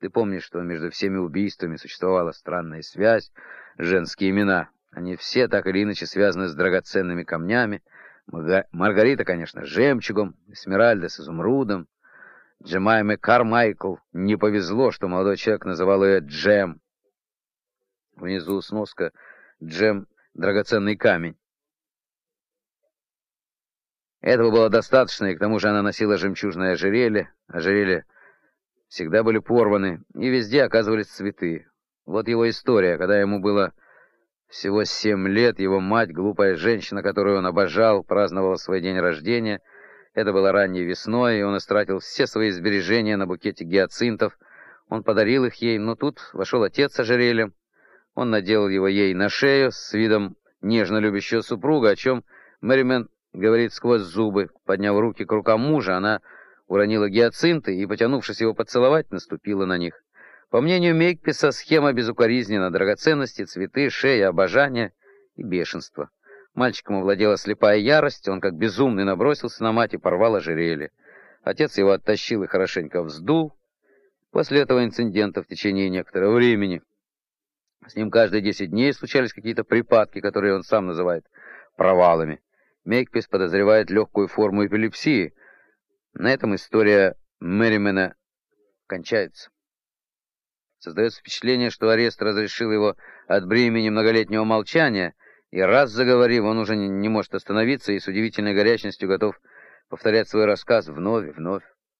Ты помнишь, что между всеми убийствами существовала странная связь, женские имена. Они все так или иначе связаны с драгоценными камнями. Маргарита, конечно, с жемчугом, Эсмеральда с изумрудом. Джемайме Кармайкл не повезло, что молодой человек называл ее Джем. Внизу сноска «Джем — драгоценный камень». Этого было достаточно, и к тому же она носила жемчужное ожерелье. Ожерелья всегда были порваны, и везде оказывались цветы. Вот его история. Когда ему было всего 7 лет, его мать, глупая женщина, которую он обожал, праздновала свой день рождения. Это было ранней весной, и он истратил все свои сбережения на букете гиацинтов. Он подарил их ей, но тут вошел отец с ожерельем. Он надел его ей на шею с видом нежно любящего супруга, о чем Мэримен говорит сквозь зубы. Подняв руки к рукам мужа, она уронила гиацинты и, потянувшись его поцеловать, наступила на них. По мнению Мейкписа, схема безукоризненна: драгоценности, цветы, шея, обожание и бешенство. Мальчиком овладела слепая ярость, он как безумный набросился на мать и порвал ожерелье. Отец его оттащил и хорошенько вздул. После этого инцидента в течение некоторого времени с ним каждые 10 дней случались какие-то припадки, которые он сам называет провалами. Мейкпис подозревает легкую форму эпилепсии. На этом история Мэримена кончается. Создается впечатление, что арест разрешил его от бремени многолетнего молчания, и раз заговорив, он уже не может остановиться и с удивительной горячностью готов повторять свой рассказ вновь и вновь.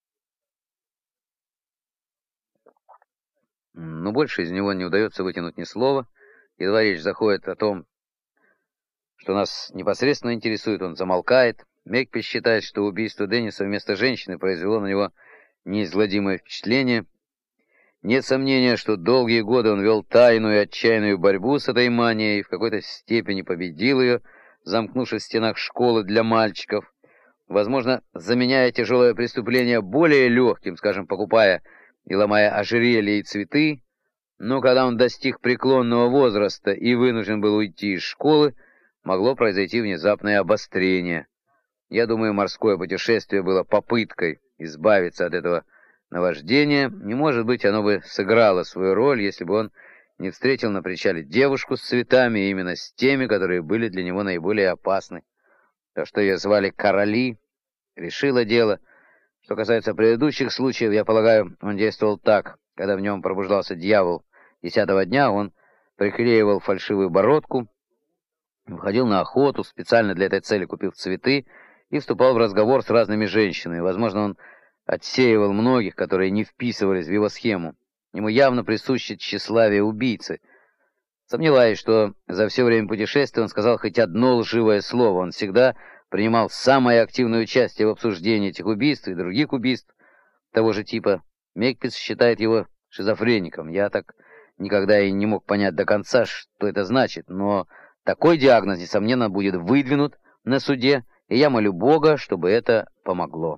Но больше из него не удается вытянуть ни слова. Едва речь заходит о том, что нас непосредственно интересует, он замолкает. Мейкпис считает, что убийство Денниса вместо женщины произвело на него неизгладимое впечатление. Нет сомнения, что долгие годы он вел тайную и отчаянную борьбу с этой манией и в какой-то степени победил ее, замкнувшись в стенах школы для мальчиков, возможно, заменяя тяжелое преступление более легким, скажем, покупая и ломая ожерелья и цветы. Но когда он достиг преклонного возраста и вынужден был уйти из школы, могло произойти внезапное обострение. Я думаю, морское путешествие было попыткой избавиться от этого наваждения. Не может быть, оно бы сыграло свою роль, если бы он не встретил на причале девушку с цветами, и именно с теми, которые были для него наиболее опасны. То, что ее звали Короли, решило дело. Что касается предыдущих случаев, я полагаю, он действовал так. Когда в нем пробуждался дьявол 10-го дня, он приклеивал фальшивую бородку, выходил на охоту, специально для этой цели купив цветы, и вступал в разговор с разными женщинами. Возможно, он отсеивал многих, которые не вписывались в его схему. Ему явно присуще тщеславие убийцы. Сомневаюсь, что за все время путешествия он сказал хоть одно лживое слово. Он всегда принимал самое активное участие в обсуждении этих убийств и других убийств того же типа. Мейкпис считает его шизофреником. Я так никогда и не мог понять до конца, что это значит, но такой диагноз, несомненно, будет выдвинут на суде, и я молю Бога, чтобы это помогло.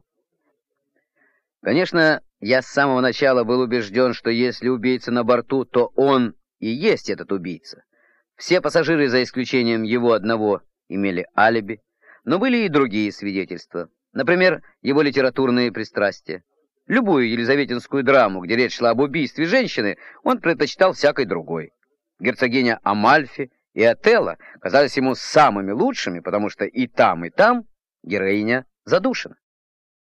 Конечно, я с самого начала был убежден, что если убийца на борту, то он и есть этот убийца. Все пассажиры, за исключением его одного, имели алиби, но были и другие свидетельства. Например, его литературные пристрастия. Любую елизаветинскую драму, где речь шла об убийстве женщины, он предпочитал всякой другой. Герцогиня Амальфи и Отелло казались ему самыми лучшими, потому что и там героиня задушена.